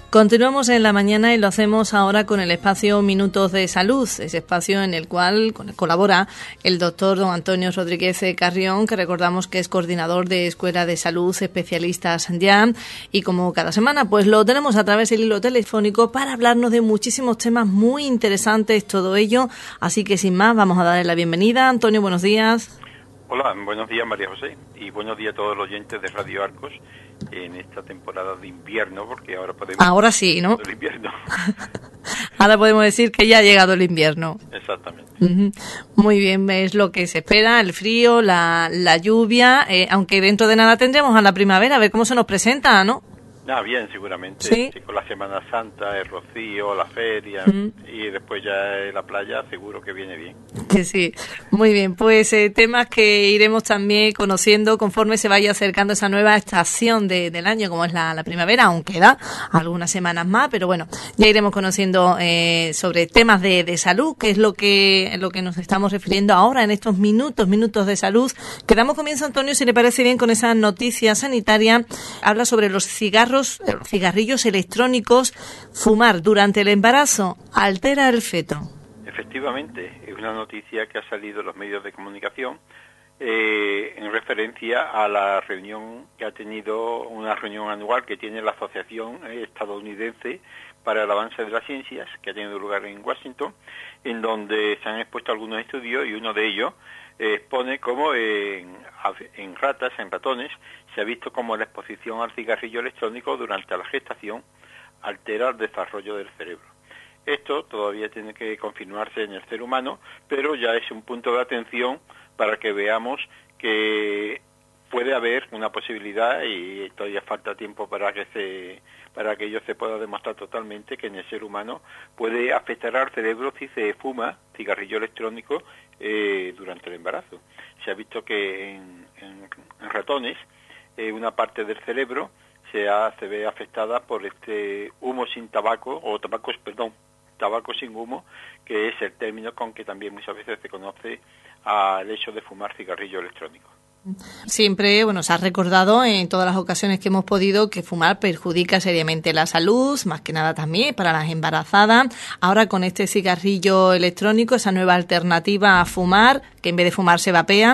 Continuamos en la mañana y lo hacemos ahora con el espacio Minutos de Salud, ese espacio en el cual colabora el doctor don Antonio Rodríguez Carrión, que recordamos que es coordinador de Escuela de Salud Especialistas ya, y como cada semana pues lo tenemos a través del hilo telefónico para hablarnos de muchísimos temas muy interesantes, todo ello, así que sin más vamos a darle la bienvenida. Antonio, buenos días. Hola, buenos días María José y buenos días a todos los oyentes de Radio Arcos en esta temporada de invierno, porque ahora podemos... Ahora sí, ¿no? El invierno. Ahora podemos decir que ya ha llegado el invierno. Exactamente. Muy bien, es lo que se espera, el frío, la lluvia, aunque dentro de nada tendremos a la primavera, a ver cómo se nos presenta, ¿no? Bien, seguramente. ¿Sí? Sí, con la Semana Santa, el rocío, la feria y después ya la playa, seguro que viene bien. Que sí, muy bien, pues temas que iremos también conociendo conforme se vaya acercando esa nueva estación del año, como es la primavera, aún queda algunas semanas más, pero bueno, ya iremos conociendo sobre temas de salud, que es lo que nos estamos refiriendo ahora en estos minutos de salud. Que damos comienzo, Antonio, si le parece bien, con esa noticia sanitaria. Habla sobre los cigarrillos electrónicos. Fumar durante el embarazo altera el feto. Efectivamente, es una noticia que ha salido en los medios de comunicación en referencia a la reunión que ha tenido, una reunión anual que tiene la Asociación Estadounidense para el Avance de las Ciencias, que ha tenido lugar en Washington, en donde se han expuesto algunos estudios y uno de ellos expone cómo en ratas, en ratones, se ha visto cómo la exposición al cigarrillo electrónico durante la gestación altera el desarrollo del cerebro. Esto todavía tiene que confirmarse en el ser humano, pero ya es un punto de atención para que veamos que puede haber una posibilidad, y todavía falta tiempo para que ello se pueda demostrar totalmente, que en el ser humano puede afectar al cerebro si se fuma cigarrillo electrónico durante el embarazo. Se ha visto que en ratones una parte del cerebro se ve afectada por este humo sin tabaco, o tabaco sin humo, que es el término con que también muchas veces se conoce al hecho de fumar cigarrillo electrónico. Siempre, se ha recordado en todas las ocasiones que hemos podido que fumar perjudica seriamente la salud, más que nada también para las embarazadas. Ahora con este cigarrillo electrónico, esa nueva alternativa a fumar, que en vez de fumar se vapea.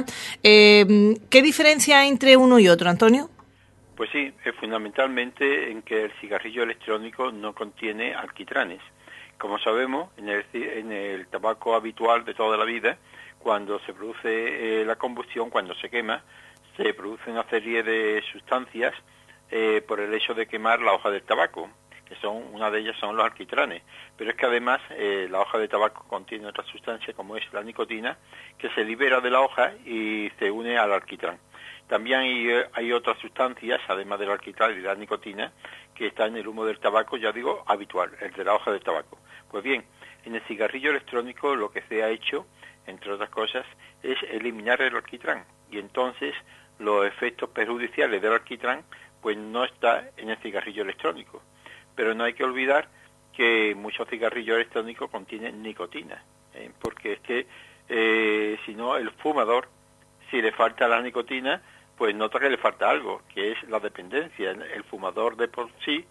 ¿Qué diferencia hay entre uno y otro, Antonio? Pues sí, es fundamentalmente en que el cigarrillo electrónico no contiene alquitranes. Como sabemos, en el tabaco habitual de toda la vida, cuando se produce la combustión, cuando se quema, se produce una serie de sustancias por el hecho de quemar la hoja del tabaco, que una de ellas son los alquitranes. Pero es que además la hoja de tabaco contiene otra sustancia, como es la nicotina, que se libera de la hoja y se une al alquitrán. También hay otras sustancias, además del alquitrán y de la nicotina, que está en el humo del tabaco, ya digo, habitual, el de la hoja del tabaco. Pues bien, en el cigarrillo electrónico lo que se ha hecho, entre otras cosas, es eliminar el alquitrán. Y entonces los efectos perjudiciales del alquitrán pues no está en el cigarrillo electrónico. Pero no hay que olvidar que muchos cigarrillos electrónicos contienen nicotina, porque es que si no, el fumador, si le falta la nicotina, pues nota que le falta algo, que es la dependencia. El fumador de por sí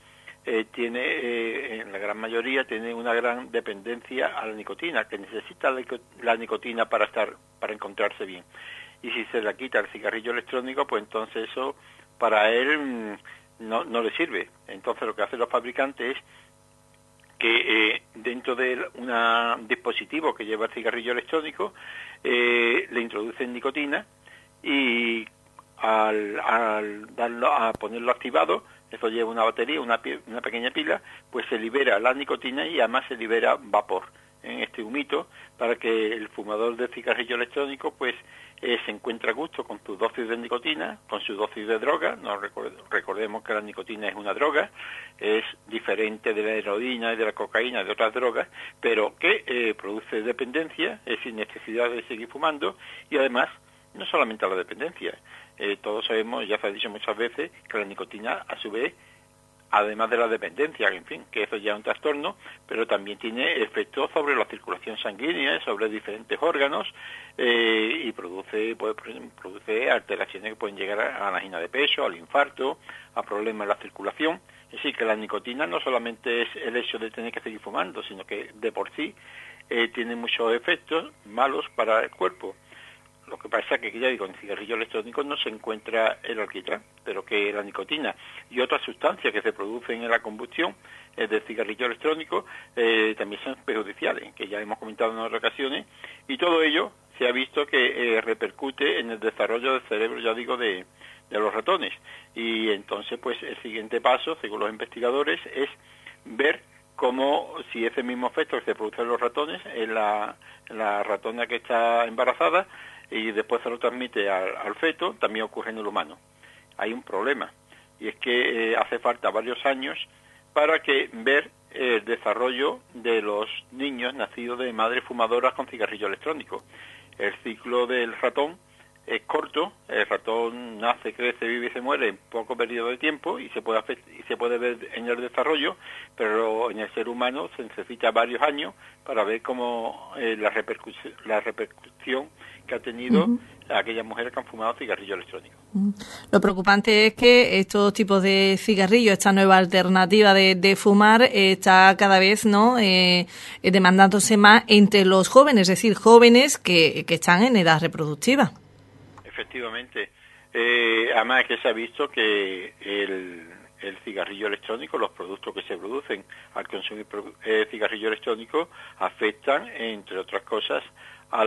en la gran mayoría tiene una gran dependencia a la nicotina, que necesita la nicotina para encontrarse bien. Y si se la quita el cigarrillo electrónico, pues entonces eso para él no le sirve. Entonces lo que hacen los fabricantes es que dentro de un dispositivo que lleva el cigarrillo electrónico le introducen nicotina, y al ponerlo activado, eso lleva una batería, una pequeña pila, pues se libera la nicotina y además se libera vapor en este humito, para que el fumador de cigarrillo electrónico pues se encuentre a gusto con su dosis de nicotina, con su dosis de droga. Recordemos que la nicotina es una droga, es diferente de la heroína y de la cocaína y de otras drogas, pero que produce dependencia, sin necesidad de seguir fumando, y además no solamente la dependencia. Todos sabemos, ya se ha dicho muchas veces, que la nicotina a su vez además de la dependencia, en fin, que eso ya es un trastorno, pero también tiene efectos sobre la circulación sanguínea, sobre diferentes órganos, y produce alteraciones que pueden llegar a la angina de pecho, al infarto, a problemas en la circulación. Es decir, que la nicotina no solamente es el hecho de tener que seguir fumando, sino que de por sí tiene muchos efectos malos para el cuerpo. Lo que pasa es que, ya digo, en el cigarrillo electrónico no se encuentra el alquitrán, pero que la nicotina y otras sustancias que se producen en la combustión del cigarrillo electrónico también son perjudiciales, que ya hemos comentado en otras ocasiones, y todo ello se ha visto que repercute en el desarrollo del cerebro, ya digo, de los ratones. Y entonces, pues, el siguiente paso, según los investigadores, es ver cómo, si ese mismo efecto que se produce en los ratones, en la ratona que está embarazada, y después se lo transmite al feto, también ocurre en el humano. Hay un problema, y es que hace falta varios años para ver el desarrollo de los niños nacidos de madres fumadoras con cigarrillo electrónico. El ciclo del ratón es corto, el ratón nace, crece, vive y se muere en poco periodo de tiempo y se puede ver en el desarrollo, pero en el ser humano se necesita varios años para ver cómo la repercusión que ha tenido aquellas mujeres que han fumado cigarrillo electrónico. Lo preocupante es que estos tipos de cigarrillos, esta nueva alternativa de fumar, está cada vez demandándose más entre los jóvenes, es decir, jóvenes que están en edad reproductiva. Efectivamente. Además es que se ha visto que el cigarrillo electrónico, los productos que se producen al consumir cigarrillo electrónico, afectan, entre otras cosas, a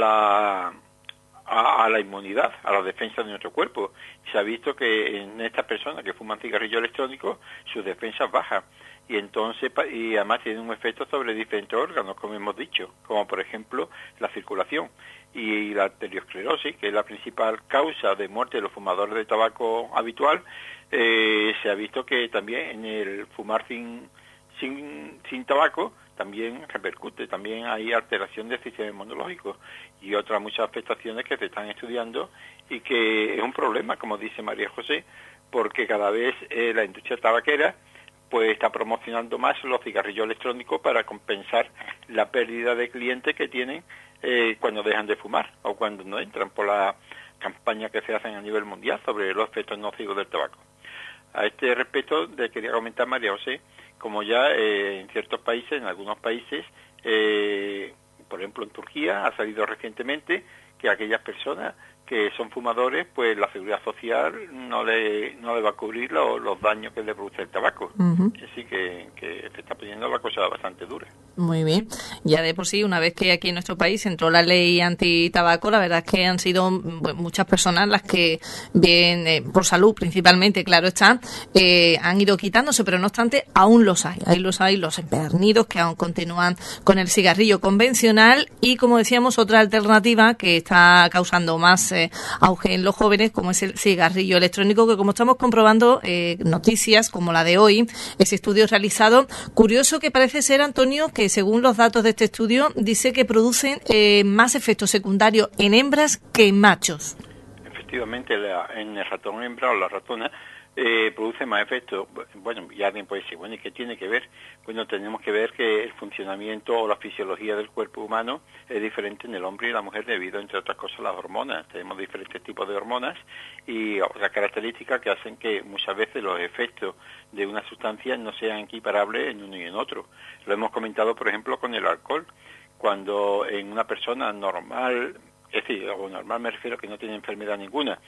la inmunidad, a la defensa de nuestro cuerpo. Se ha visto que en estas personas que fuman cigarrillo electrónico, sus defensas bajan. Y entonces, y además tiene un efecto sobre diferentes órganos, como hemos dicho, como por ejemplo la circulación y la arteriosclerosis, que es la principal causa de muerte de los fumadores de tabaco habitual. Se ha visto que también en el fumar sin tabaco también repercute, también hay alteración del sistema inmunológico y otras muchas afectaciones que se están estudiando y que es un problema, como dice María José, porque cada vez la industria tabaquera pues está promocionando más los cigarrillos electrónicos para compensar la pérdida de clientes que tienen cuando dejan de fumar o cuando no entran por la campaña que se hacen a nivel mundial sobre los efectos nocivos del tabaco. A este respecto, quería comentar, María José, como ya en ciertos países, en algunos países, por ejemplo en Turquía, ha salido recientemente que aquellas personas que son fumadores, pues la seguridad social no le va a cubrir los daños que le produce el tabaco. Así que se está poniendo la cosa bastante dura. Muy bien. Ya de por sí, una vez que aquí en nuestro país entró la ley antitabaco, la verdad es que han sido muchas personas las que, bien por salud principalmente, claro está, han ido quitándose, pero no obstante, aún los hay. Ahí los hay, los empedernidos que aún continúan con el cigarrillo convencional y, como decíamos, otra alternativa que está causando más auge en los jóvenes, como es el cigarrillo electrónico, que como estamos comprobando, noticias como la de hoy, ese estudio realizado, curioso que parece ser, Antonio, que según los datos de este estudio, dice que producen más efectos secundarios en hembras que en machos. Efectivamente, en el ratón hembra o la ratona produce más efectos. Bueno, ya alguien puede decir, bueno, ¿y qué tiene que ver? Bueno, tenemos que ver que el funcionamiento o la fisiología del cuerpo humano es diferente en el hombre y la mujer debido, entre otras cosas, a las hormonas. Tenemos diferentes tipos de hormonas y otras características que hacen que muchas veces los efectos de una sustancia no sean equiparables en uno y en otro. Lo hemos comentado, por ejemplo, con el alcohol. Cuando en una persona normal, es decir, o normal me refiero a que no tiene enfermedad ninguna,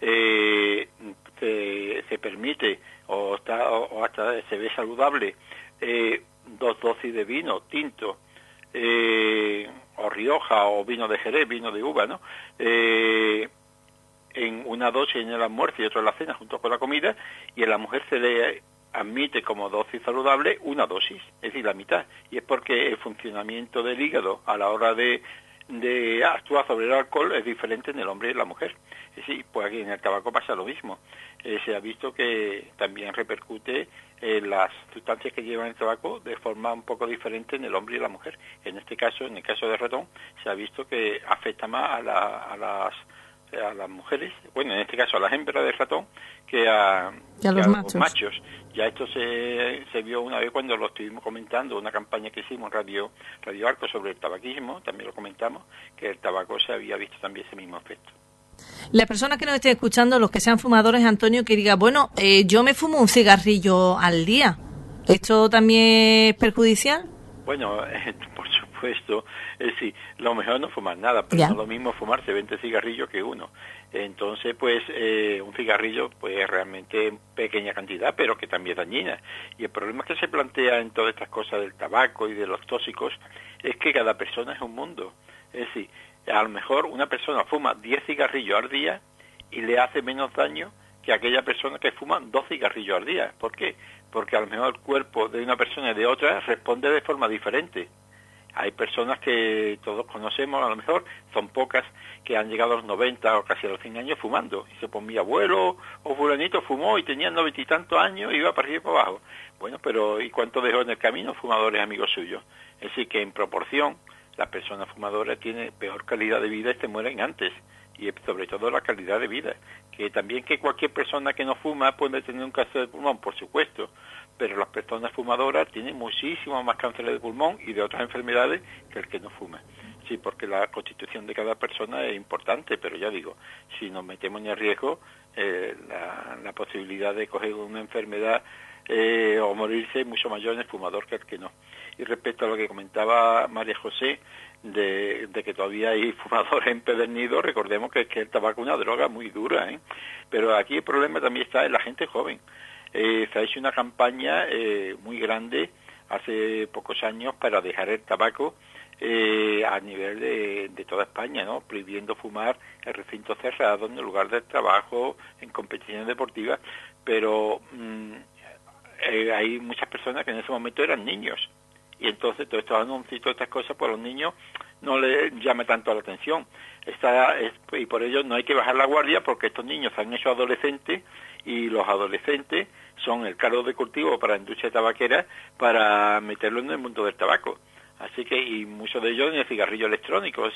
se permite o hasta se ve saludable 2 dosis de vino tinto o Rioja o vino de Jerez, vino de uva, ¿no? En una dosis en el almuerzo y otra en la cena junto con la comida, y a la mujer se le admite como dosis saludable una dosis, es decir, la mitad, y es porque el funcionamiento del hígado a la hora de actuar sobre el alcohol es diferente en el hombre y en la mujer. Es decir, pues aquí en el tabaco pasa lo mismo. Se ha visto que también repercute las sustancias que llevan el tabaco de forma un poco diferente en el hombre y la mujer. En este caso, en el caso del ratón, se ha visto que afecta más a a las mujeres, bueno, en este caso a las hembras del ratón, que a los los machos. Ya esto se vio una vez cuando lo estuvimos comentando, una campaña que hicimos en Radio Arco sobre el tabaquismo, también lo comentamos, que el tabaco se había visto también ese mismo efecto. Las personas que nos estén escuchando, los que sean fumadores, Antonio, que diga, bueno, yo me fumo un cigarrillo al día, ¿esto también es perjudicial? Bueno, por supuesto, sí, lo mejor no fumar nada, pero no es lo mismo fumarse 20 cigarrillos que uno. Entonces, pues, un cigarrillo, pues, realmente en pequeña cantidad, pero que también es dañina. Y el problema que se plantea en todas estas cosas del tabaco y de los tóxicos es que cada persona es un mundo. Es decir, a lo mejor una persona fuma 10 cigarrillos al día y le hace menos daño que aquella persona que fuma 2 cigarrillos al día. ¿Por qué? Porque a lo mejor el cuerpo de una persona y de otra responde de forma diferente. Hay personas que todos conocemos, a lo mejor son pocas, que han llegado a los 90 o casi a los 100 años fumando. Dice, pues mi abuelo o fulanito fumó y tenía 90 y tantos años y iba para arriba y para abajo. Bueno, pero ¿y cuánto dejó en el camino fumadores amigos suyos? Es decir, que en proporción las personas fumadoras tienen peor calidad de vida y se mueren antes. Y sobre todo la calidad de vida. Que también que cualquier persona que no fuma puede tener un cáncer de pulmón, por supuesto, pero las personas fumadoras tienen muchísimo más cáncer de pulmón y de otras enfermedades que el que no fuma. Sí, porque la constitución de cada persona es importante, pero ya digo, si nos metemos en el riesgo, la posibilidad de coger una enfermedad o morirse es mucho mayor en el fumador que el que no. Y respecto a lo que comentaba María José, de que todavía hay fumadores empedernidos, recordemos que el tabaco es una droga muy dura, pero aquí el problema también está en la gente joven. Se ha hecho una campaña muy grande hace pocos años para dejar el tabaco a nivel de toda España, ¿no? Prohibiendo fumar en recintos cerrados, en el lugar del trabajo, en competiciones deportivas, pero hay muchas personas que en ese momento eran niños. Y entonces todos estos anuncios y todas estas cosas, pues a los niños no les llama tanto la atención. Y por ello no hay que bajar la guardia, porque estos niños se han hecho adolescentes y los adolescentes son el caldo de cultivo para la industria tabaquera para meterlo en el mundo del tabaco. Así que, y muchos de ellos en el cigarrillo electrónico,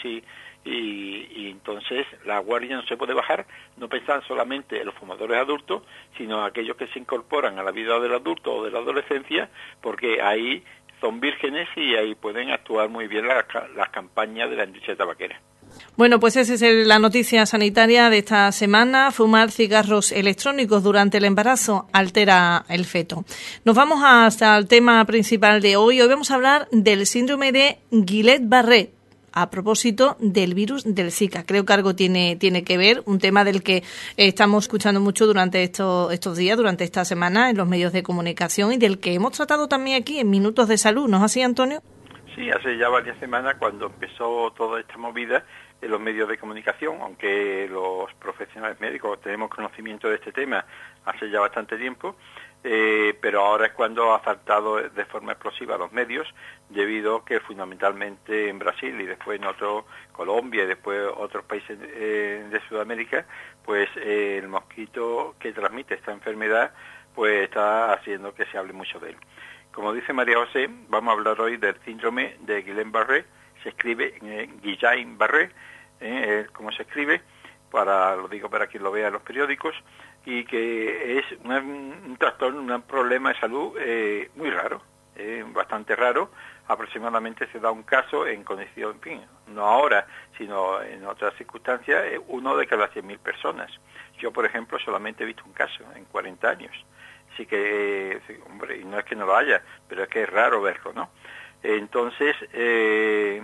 y entonces la guardia no se puede bajar, no pensar solamente en los fumadores adultos, sino aquellos que se incorporan a la vida del adulto o de la adolescencia, porque ahí son vírgenes y ahí pueden actuar muy bien las campañas de la industria tabaquera. Bueno, pues esa es la noticia sanitaria de esta semana. Fumar cigarros electrónicos durante el embarazo altera el feto. Nos vamos hasta el tema principal de hoy. Hoy vamos a hablar del síndrome de Guillain-Barré, a propósito del virus del Zika. Creo que algo tiene que ver, un tema del que estamos escuchando mucho durante estos días, durante esta semana en los medios de comunicación y del que hemos tratado también aquí en Minutos de Salud. ¿No es así, Antonio? Sí, hace ya varias semanas cuando empezó toda esta movida en los medios de comunicación, aunque los profesionales médicos tenemos conocimiento de este tema hace ya bastante tiempo, pero ahora es cuando ha saltado de forma explosiva a los medios, debido a que fundamentalmente en Brasil y después en Colombia y después otros países de Sudamérica, pues el mosquito que transmite esta enfermedad pues está haciendo que se hable mucho de él. Como dice María José, vamos a hablar hoy del síndrome de Guillain-Barré. Se escribe Guillain-Barré, como se escribe, lo digo para quien lo vea en los periódicos, y que es un trastorno, un problema de salud muy raro, bastante raro. Aproximadamente se da un caso en condición, en fin, no ahora, sino en otras circunstancias, uno de cada 100.000 personas. Yo, por ejemplo, solamente he visto un caso en 40 años. Así que, hombre, y no es que no lo haya, pero es que es raro verlo, ¿no? Entonces, el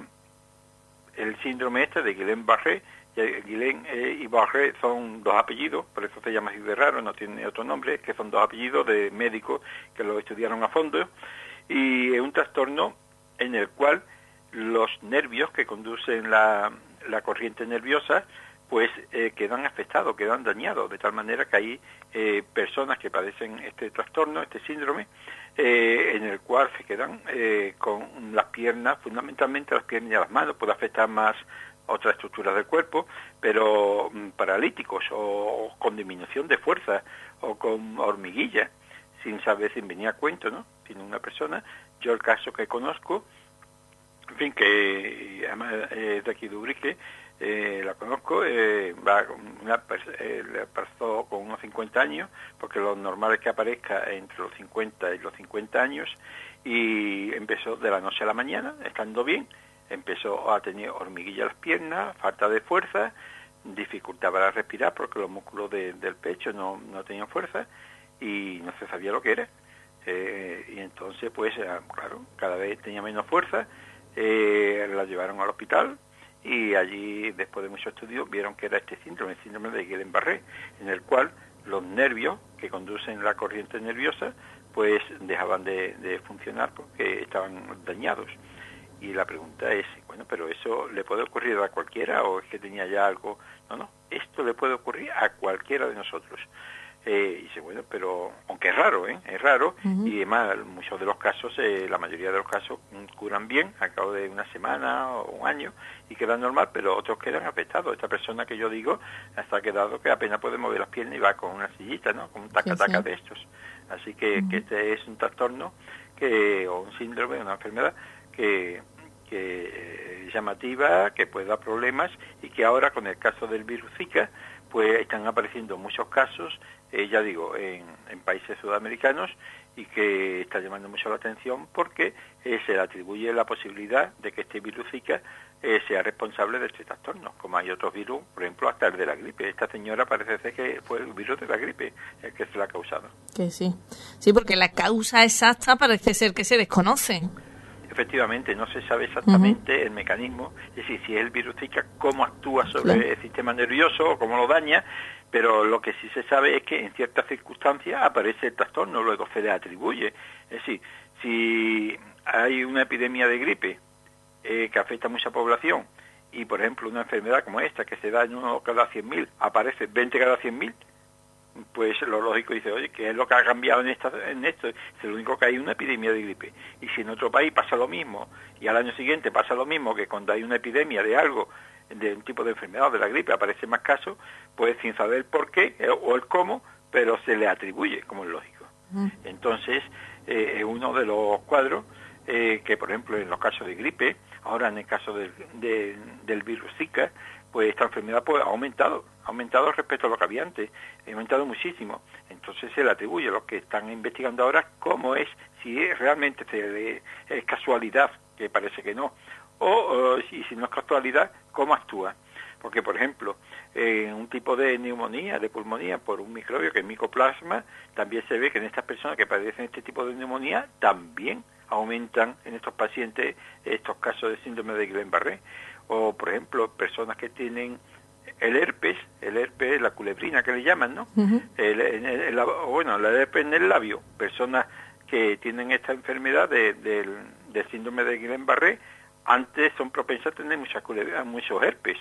síndrome de Guillain-Barré, Guillain y Barré son dos apellidos, por eso se llama así de raro, no tiene otro nombre, que son dos apellidos de médicos que lo estudiaron a fondo, y es un trastorno en el cual los nervios que conducen la corriente nerviosa pues quedan afectados, quedan dañados, de tal manera que hay personas que padecen este trastorno, este síndrome, en el cual se quedan con las piernas, fundamentalmente las piernas y las manos, puede afectar más otras estructuras del cuerpo, pero paralíticos o con disminución de fuerza o con hormiguilla, sin saber, sin venir a cuento, ¿no? Tiene una persona, yo el caso que conozco, en fin, que además de aquí de Ubrique, la conozco, le pasó con unos 50 años, porque lo normal es que aparezca entre los 50 y los 50 años, y empezó de la noche a la mañana, estando bien, empezó a tener hormiguilla en las piernas, falta de fuerza, dificultad para respirar porque los músculos del pecho no tenían fuerza y no se sabía lo que era. Y entonces, pues, claro, cada vez tenía menos fuerza, la llevaron al hospital y allí, después de muchos estudios, vieron que era este síndrome, el síndrome de Guillain-Barré, en el cual los nervios que conducen la corriente nerviosa, pues dejaban de funcionar porque estaban dañados. Y la pregunta es, bueno, pero ¿eso le puede ocurrir a cualquiera o es que tenía ya algo? No, esto le puede ocurrir a cualquiera de nosotros. Y dice, bueno, pero aunque es raro, es raro, y además muchos de los casos, la mayoría de los casos curan bien a cabo de una semana o un año y quedan normal, pero otros quedan afectados. Esta persona que yo digo hasta ha quedado que apenas puede mover las piernas y va con una sillita, ¿no? Con un taca-taca de estos. Así que este es un trastorno o un síndrome, una enfermedad que es llamativa, que puede dar problemas y que ahora con el caso del virus Zika pues están apareciendo muchos casos, ya digo, en países sudamericanos y que está llamando mucho la atención porque se le atribuye la posibilidad de que este virus Zika sea responsable de este trastorno, como hay otros virus, por ejemplo, hasta el de la gripe. Esta señora parece ser que fue el virus de la gripe el que se la ha causado. Que sí, porque la causa exacta parece ser que se desconoce. Efectivamente, no se sabe exactamente el mecanismo, es decir, si es el virus Zika, cómo actúa sobre el sistema nervioso o cómo lo daña, pero lo que sí se sabe es que en ciertas circunstancias aparece el trastorno, luego se le atribuye. Es decir, si hay una epidemia de gripe que afecta a mucha población y, por ejemplo, una enfermedad como esta, que se da en 1 cada 100.000, aparece 20 cada 100.000, pues lo lógico dice, oye, ¿qué es lo que ha cambiado en esto? Es lo único que hay una epidemia de gripe. Y si en otro país pasa lo mismo, y al año siguiente pasa lo mismo, que cuando hay una epidemia de algo, de un tipo de enfermedad, de la gripe, aparece más casos, pues sin saber por qué o el cómo, pero se le atribuye, como es lógico. Entonces, es uno de los cuadros que, por ejemplo, en los casos de gripe, ahora en el caso del virus Zika, pues esta enfermedad pues, ha aumentado respecto a lo que había antes, ha aumentado muchísimo. Entonces se le atribuye a los que están investigando ahora cómo es, si realmente es casualidad, que parece que no, o si no es casualidad, cómo actúa. Porque, por ejemplo, en un tipo de neumonía, de pulmonía, por un microbio que es micoplasma, también se ve que en estas personas que padecen este tipo de neumonía, también aumentan en estos pacientes estos casos de síndrome de Guillain-Barré. O, por ejemplo, personas que tienen el herpes, la culebrina que le llaman, ¿no? El herpes en el labio, personas que tienen esta enfermedad del síndrome de Guillain-Barré, antes son propensas a tener muchos herpes.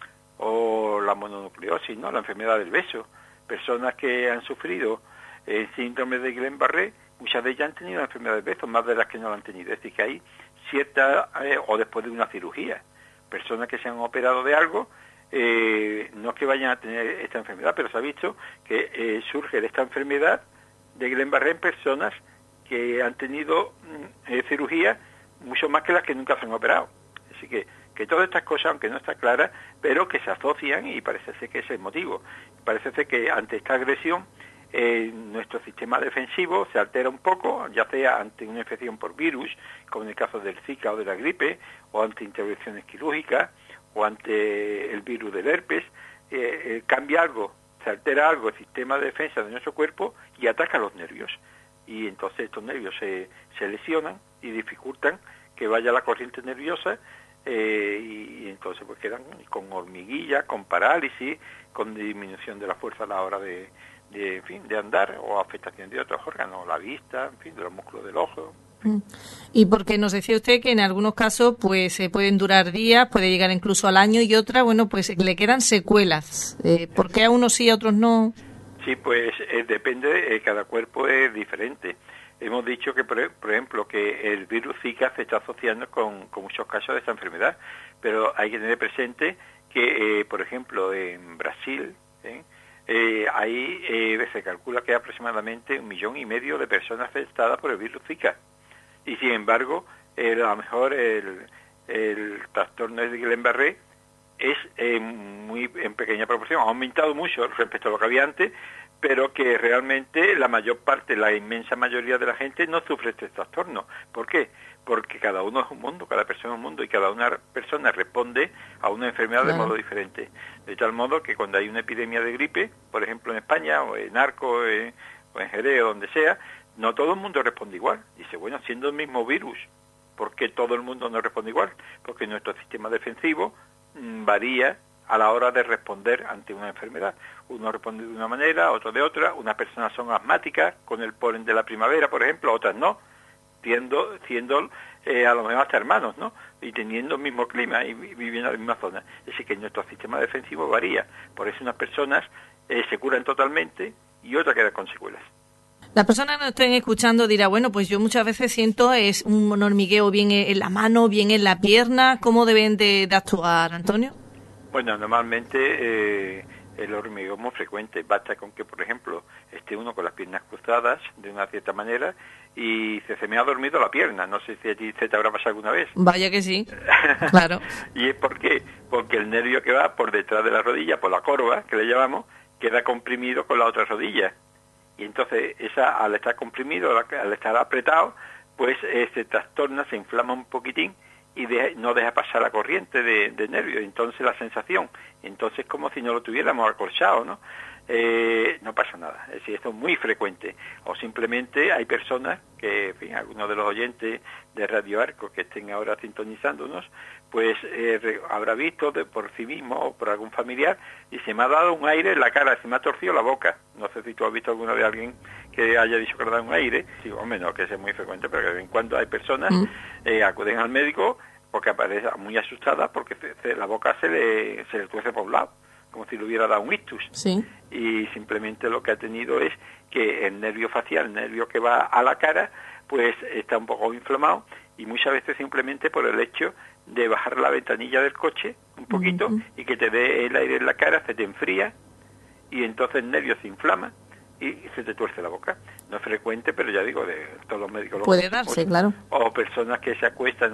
O la mononucleosis, ¿no? La enfermedad del beso. Personas que han sufrido el síndrome de Guillain-Barré, muchas de ellas han tenido la enfermedad del beso, más de las que no la han tenido. Es decir, que hay cierta, o después de una cirugía, personas que se han operado de algo, no es que vayan a tener esta enfermedad, pero se ha visto que surge esta enfermedad de Guillain-Barré en personas que han tenido cirugía mucho más que las que nunca se han operado. Así que todas estas cosas, aunque no está clara, pero que se asocian y parece ser que ese es el motivo. Parece ser que ante esta agresión nuestro sistema defensivo se altera un poco, ya sea ante una infección por virus, como en el caso del Zika o de la gripe, o ante intervenciones quirúrgicas, o ante el virus del herpes, cambia algo, se altera algo el sistema de defensa de nuestro cuerpo y ataca los nervios. Y entonces estos nervios se lesionan y dificultan que vaya la corriente nerviosa, y entonces pues quedan con hormiguilla, con parálisis, con disminución de la fuerza a la hora de andar, o afectación de otros órganos, la vista, en fin, de los músculos del ojo. Y porque nos decía usted que en algunos casos pues pueden durar días, puede llegar incluso al año, y otra, bueno, pues le quedan secuelas. ¿Por qué a unos sí, a otros no? Sí, pues depende, cada cuerpo es diferente. Hemos dicho que, por ejemplo, que el virus Zika se está asociando con muchos casos de esta enfermedad, pero hay que tener presente que, por ejemplo, en Brasil, ahí se calcula que hay aproximadamente 1,5 millones de personas afectadas por el virus Zika. Y sin embargo, a lo mejor el trastorno de Guillain-Barré es muy en pequeña proporción, ha aumentado mucho respecto a lo que había antes, pero que realmente la mayor parte, la inmensa mayoría de la gente no sufre este trastorno. ¿Por qué? Porque cada uno es un mundo, cada persona es un mundo y cada una persona responde a una enfermedad de modo diferente. De tal modo que cuando hay una epidemia de gripe, por ejemplo en España o en Arco o en Jerez o donde sea, no todo el mundo responde igual. Dice, bueno, siendo el mismo virus, ¿por qué todo el mundo no responde igual? Porque nuestro sistema defensivo varía a la hora de responder ante una enfermedad. Uno responde de una manera, otro de otra. Unas personas son asmáticas con el polen de la primavera, por ejemplo, otras no, siendo a lo mejor hasta hermanos, ¿no? Y teniendo el mismo clima y viviendo en la misma zona. Es decir, que nuestro sistema defensivo varía. Por eso unas personas se curan totalmente y otras quedan con secuelas. Las personas que nos estén escuchando dirá, bueno, pues yo muchas veces siento es un hormigueo bien en la mano, bien en la pierna. ¿Cómo deben de actuar, Antonio? Bueno, normalmente el hormigueo es muy frecuente. Basta con que, por ejemplo, esté uno con las piernas cruzadas de una cierta manera y se me ha dormido la pierna. No sé si a ti se te habrá pasado alguna vez. Vaya que sí, claro. ¿Y es por qué? Porque el nervio que va por detrás de la rodilla, por la corva, que le llamamos, queda comprimido con la otra rodilla. Y entonces, al estar comprimido, al estar apretado, pues se trastorna, se inflama un poquitín y no deja pasar la corriente de nervios, entonces la sensación, entonces como si no lo tuviéramos acolchado, ¿no? No pasa nada, es decir, esto es muy frecuente, o simplemente hay personas que, en fin, algunos de los oyentes de Radio Arco que estén ahora sintonizándonos, pues habrá visto por sí mismo o por algún familiar y se me ha dado un aire en la cara, se me ha torcido la boca. No sé si tú has visto alguna vez a alguien que haya dicho que le da un aire. Sí, hombre, no, que es muy frecuente, pero que de vez en cuando hay personas acuden al médico porque aparece muy asustada porque la boca se le tuerce por un lado, como si le hubiera dado un ictus. Sí. Y simplemente lo que ha tenido es que el nervio facial, el nervio que va a la cara, pues está un poco inflamado y muchas veces simplemente por el hecho de bajar la ventanilla del coche un poquito y que te dé el aire en la cara, se te enfría y entonces el nervio se inflama y se te tuerce la boca. No es frecuente, pero ya digo, de todos los médicos lo puede darse, claro. O personas que se acuestan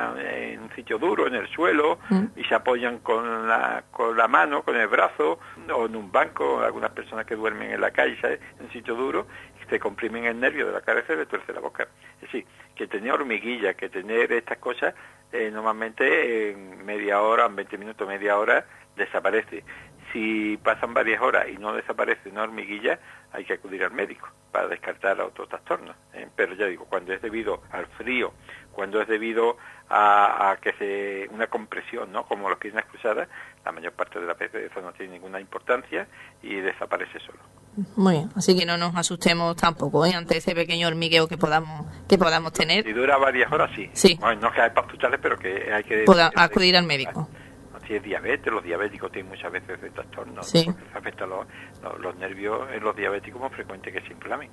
en un sitio duro, en el suelo, y se apoyan con la mano, con el brazo, o en un banco, algunas personas que duermen en la calle, ¿sabes?, en un sitio duro, y se comprimen el nervio de la cabeza y le tuerce la boca. Es decir, que tener hormiguilla, que tener estas cosas, normalmente en media hora, en 20 minutos, media hora, desaparece. Si pasan varias horas y no desaparece una hormiguilla, hay que acudir al médico para descartar otros trastornos. Pero ya digo, cuando es debido al frío, cuando es debido a que una compresión, ¿no?, como las piernas cruzadas, la mayor parte de las veces eso no tiene ninguna importancia y desaparece solo. Muy bien, así que no nos asustemos tampoco ante ese pequeño hormigueo que podamos tener. Si dura varias horas, sí. Sí. Bueno, no es que hay para asustarles, pero que hay que acudir al médico. Si es diabetes, los diabéticos tienen muchas veces ese trastorno, sí, porque se afecta los nervios en los diabéticos, muy frecuente que se inflamen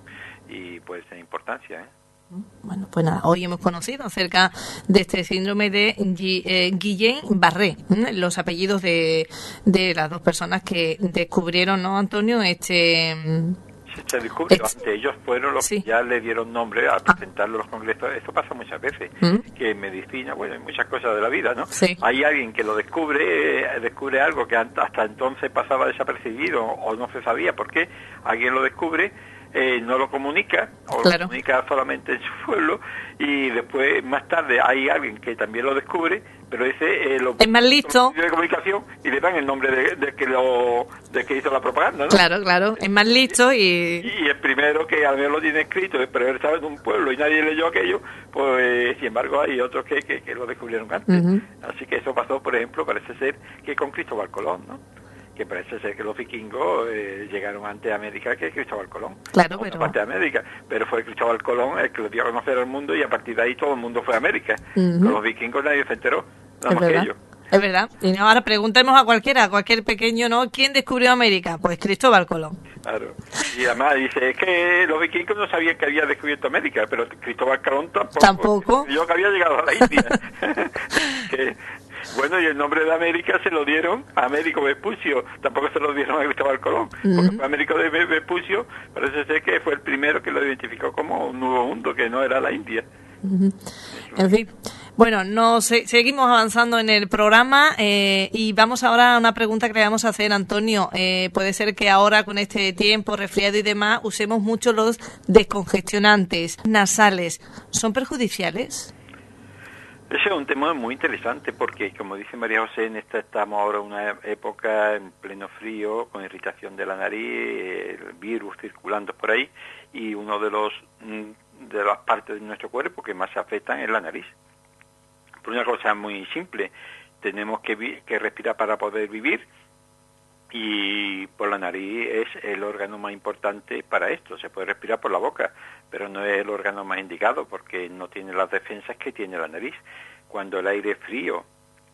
y puede tener importancia, Bueno, pues nada, hoy hemos conocido acerca de este síndrome de Guillain-Barré, los apellidos de las dos personas que descubrieron, ¿no, Antonio? Se descubrió antes, ellos fueron los que ya le dieron nombre a presentarlo a los congresos. Esto pasa muchas veces, que en medicina, bueno, en muchas cosas de la vida, ¿no? Sí. Hay alguien que lo descubre algo que hasta entonces pasaba desapercibido o no se sabía por qué, alguien lo descubre, no lo comunica, o claro, lo comunica solamente en su pueblo, y después, más tarde, hay alguien que también lo descubre, pero ese es más listo de comunicación y le dan el nombre de que hizo la propaganda, ¿no? Claro, es más listo y el primero que al menos lo tiene escrito, pero él estaba en un pueblo y nadie leyó aquello, pues sin embargo hay otros que lo descubrieron antes. Así que eso pasó, por ejemplo, parece ser que con Cristóbal Colón, ¿no? Que parece ser que los vikingos llegaron antes a América que Cristóbal Colón. Claro, pero fue Cristóbal Colón el que lo dio a conocer al mundo y a partir de ahí todo el mundo fue a América. Con los vikingos nadie se enteró, nada más que ellos. Es verdad. Y ahora preguntemos a cualquier pequeño, ¿no? ¿Quién descubrió América? Pues Cristóbal Colón. Claro. Y además dice, es que los vikingos no sabían que había descubierto América, pero Cristóbal Colón tampoco. Yo que había llegado a la India. Bueno, y el nombre de América se lo dieron a Américo Vespucio, tampoco se lo dieron a Cristóbal Colón, porque fue Américo de Vespucio, parece ser que fue el primero que lo identificó como un nuevo mundo, que no era la India. En fin, Bueno, seguimos avanzando en el programa y vamos ahora a una pregunta que le vamos a hacer, Antonio. Puede ser que ahora con este tiempo, resfriado y demás, usemos mucho los descongestionantes nasales. ¿Son perjudiciales? Ese es un tema muy interesante porque, como dice María José, estamos ahora en una época en pleno frío, con irritación de la nariz, el virus circulando por ahí, y uno de las partes de nuestro cuerpo que más se afectan es la nariz. Por una cosa muy simple, tenemos que respirar para poder vivir, y por la nariz es el órgano más importante para esto. Se puede respirar por la boca, pero no es el órgano más indicado porque no tiene las defensas que tiene la nariz. Cuando el aire es frío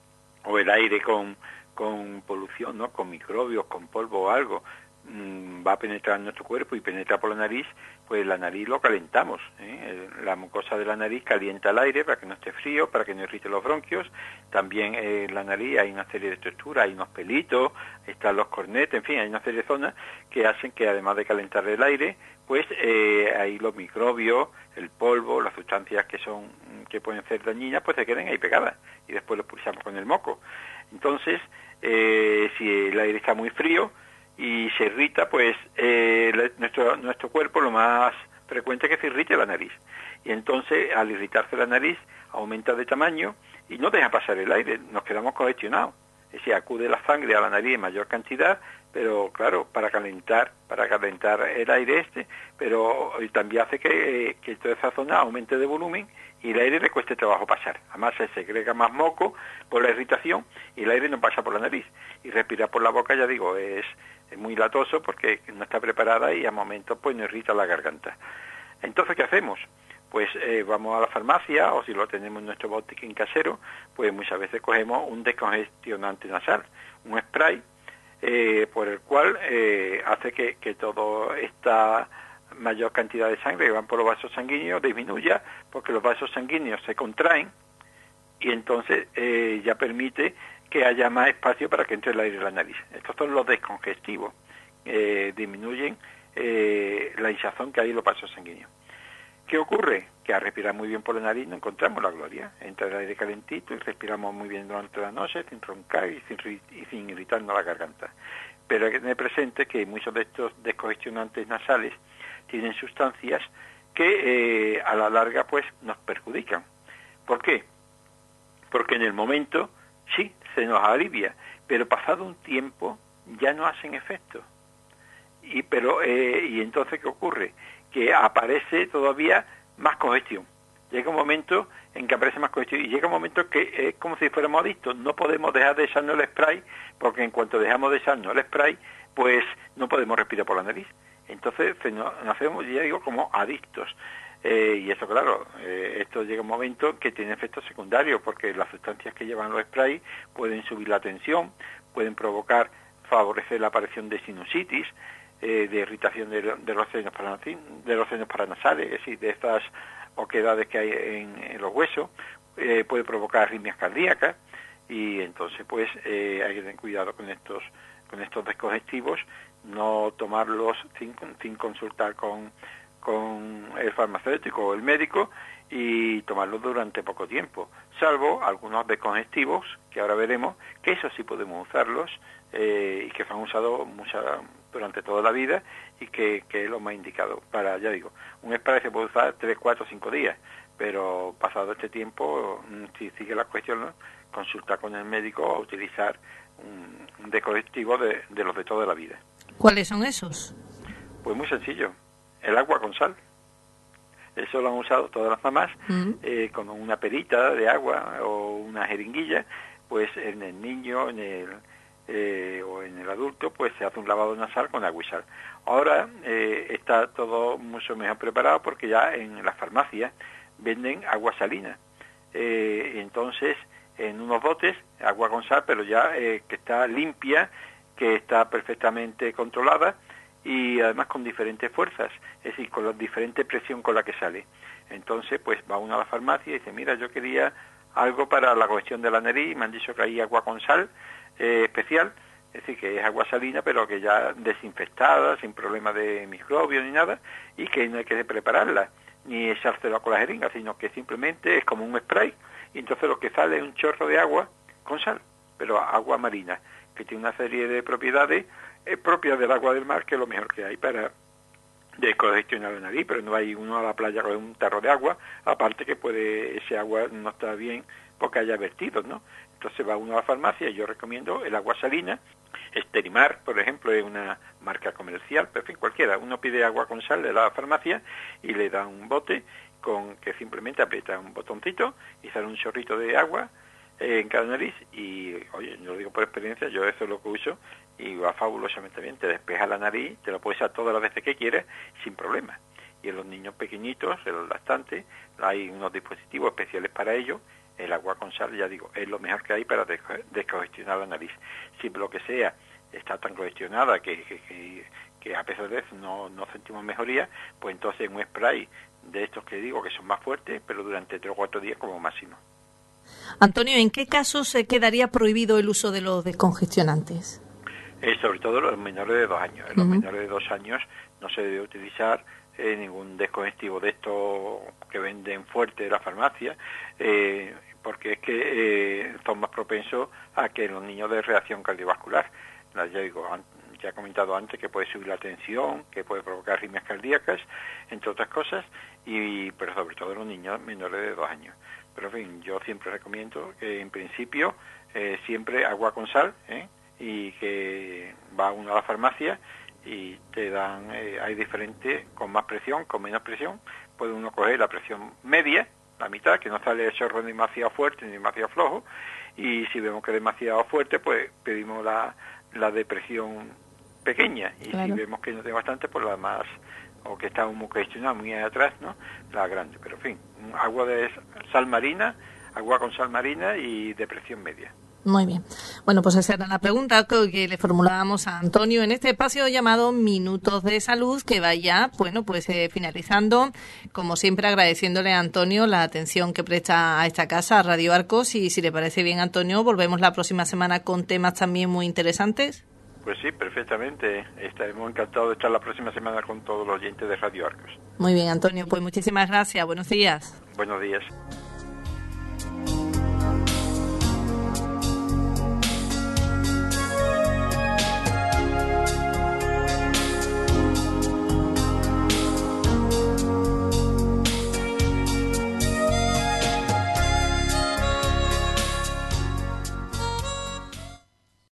o el aire con polución, ¿no?, con microbios, con polvo o algo, va a penetrar en nuestro cuerpo y penetra por la nariz, pues la nariz lo calentamos, ¿eh? La mucosa de la nariz calienta el aire para que no esté frío, para que no irrite los bronquios. También en la nariz hay una serie de estructuras, hay unos pelitos, están los cornetes, en fin, hay una serie de zonas que hacen que, además de calentar el aire, pues ahí los microbios, el polvo, las sustancias que pueden ser dañinas, pues se queden ahí pegadas y después los pulsamos con el moco. Entonces, si el aire está muy frío y se irrita, pues nuestro cuerpo, lo más frecuente es que se irrite la nariz. Y entonces, al irritarse la nariz, aumenta de tamaño y no deja pasar el aire, nos quedamos congestionados. Es decir, acude la sangre a la nariz en mayor cantidad, pero claro, para calentar el aire pero también hace que toda esa zona aumente de volumen y el aire le cueste trabajo pasar. Además se segrega más moco por la irritación y el aire no pasa por la nariz. Y respirar por la boca, ya digo, es muy latoso porque no está preparada y a momentos pues nos irrita la garganta. Entonces, ¿qué hacemos? Pues vamos a la farmacia, o si lo tenemos en nuestro botiquín casero, pues muchas veces cogemos un descongestionante nasal, un spray, por el cual hace que toda esta mayor cantidad de sangre que van por los vasos sanguíneos disminuya, porque los vasos sanguíneos se contraen y entonces ya permite que haya más espacio para que entre el aire en la nariz. Estos son los descongestivos, disminuyen la hinchazón que hay en los vasos sanguíneos. ¿Qué ocurre? Que al respirar muy bien por la nariz no encontramos la gloria. Entra el aire calentito y respiramos muy bien durante la noche sin roncar y sin irritarnos la garganta. Pero hay que tener presente que muchos de estos descongestionantes nasales tienen sustancias que a la larga pues nos perjudican. ¿Por qué? Porque en el momento sí se nos alivia, pero pasado un tiempo ya no hacen efecto. Y entonces, ¿qué ocurre? Que aparece todavía más congestión. Llega un momento en que aparece más congestión y llega un momento que es como si fuéramos adictos. No podemos dejar de echarnos el spray, porque en cuanto dejamos de echarnos el spray, pues no podemos respirar por la nariz. Entonces nos hacemos, ya digo, como adictos. Y eso, claro, esto llega un momento que tiene efectos secundarios, porque las sustancias que llevan los sprays pueden subir la tensión, pueden favorecer la aparición de sinusitis, de irritación de los senos paranasales, es decir, de estas oquedades que hay en los huesos, puede provocar arritmias cardíacas, y entonces pues hay que tener cuidado con estos descongestivos, no tomarlos sin consultar con el farmacéutico o el médico, y tomarlos durante poco tiempo, salvo algunos descongestivos que ahora veremos que eso sí podemos usarlos, y que se han usado durante toda la vida, y que es lo más indicado para, ya digo, un spray se puede usar 3, 4, 5 días, pero pasado este tiempo, si sigue la cuestión, consultar con el médico o utilizar un descongestivo de los de toda la vida. ¿Cuáles son esos? Pues muy sencillo, el agua con sal. Eso lo han usado todas las mamás, con una perita de agua o una jeringuilla, pues en el niño, o en el adulto, pues se hace un lavado nasal con agua y sal. Ahora está todo mucho mejor preparado, porque ya en las farmacias venden agua salina. Entonces, en unos botes, agua con sal, pero ya que está limpia, que está perfectamente controlada, y además con diferentes fuerzas, es decir, con la diferente presión con la que sale. Entonces, pues va uno a la farmacia y dice, mira, yo quería algo para la congestión de la nariz, y me han dicho que hay agua con sal especial, es decir, que es agua salina, pero que ya desinfectada, sin problema de microbios ni nada, y que no hay que prepararla, ni echárselo con la jeringa, sino que simplemente es como un spray, y entonces lo que sale es un chorro de agua con sal, pero agua marina, que tiene una serie de propiedades propias del agua del mar, que es lo mejor que hay para descongestionar la nariz. Pero no hay uno a la playa con un tarro de agua, aparte que ese agua no está bien porque haya vertidos, ¿no? Entonces va uno a la farmacia, y yo recomiendo el agua salina. Esterimar, por ejemplo, es una marca comercial, pero en fin, cualquiera. Uno pide agua con sal de la farmacia y le da un bote con que simplemente aprieta un botoncito y sale un chorrito de agua en cada nariz. Y, oye, yo lo digo por experiencia, yo eso es lo que uso y va fabulosamente bien. Te despeja la nariz, te lo puedes echar todas las veces que quieras sin problema. Y en los niños pequeñitos, en los lactantes, hay unos dispositivos especiales para ello. El agua con sal, ya digo, es lo mejor que hay para descongestionar la nariz. Si lo que sea está tan congestionada que a pesar de eso no sentimos mejoría, pues entonces un spray de estos que digo que son más fuertes, pero durante 3 o 4 días como máximo. Antonio, ¿en qué casos se quedaría prohibido el uso de los descongestionantes? Sobre todo los menores de 2 años. En los menores de 2 años no se debe utilizar ningún descongestivo de estos que venden fuerte de la farmacia, porque es que son más propensos a que los niños de reacción cardiovascular. Ya he comentado antes que puede subir la tensión, que puede provocar arritmias cardíacas, entre otras cosas, pero sobre todo en los niños menores de 2 años. Pero en fin, yo siempre recomiendo que en principio siempre agua con sal, y que va uno a la farmacia y te dan, hay diferentes, con más presión, con menos presión. Puede uno coger la presión media, la mitad, que no sale el chorro ni demasiado fuerte ni demasiado flojo, y si vemos que es demasiado fuerte, pues pedimos la de presión pequeña, y claro, si vemos que no tiene bastante, pues la más, o que está muy congestionada, muy atrás, ¿no?, la grande. Pero en fin, agua de sal marina, agua con sal marina y de presión media. Muy bien. Bueno, pues esa era la pregunta que le formulábamos a Antonio en este espacio llamado Minutos de Salud, que vaya, bueno, pues finalizando, como siempre agradeciéndole a Antonio la atención que presta a esta casa, a Radio Arcos, y si le parece bien, Antonio, volvemos la próxima semana con temas también muy interesantes. Pues sí, perfectamente. Estaremos encantados de estar la próxima semana con todos los oyentes de Radio Arcos. Muy bien, Antonio, pues muchísimas gracias. Buenos días. Buenos días.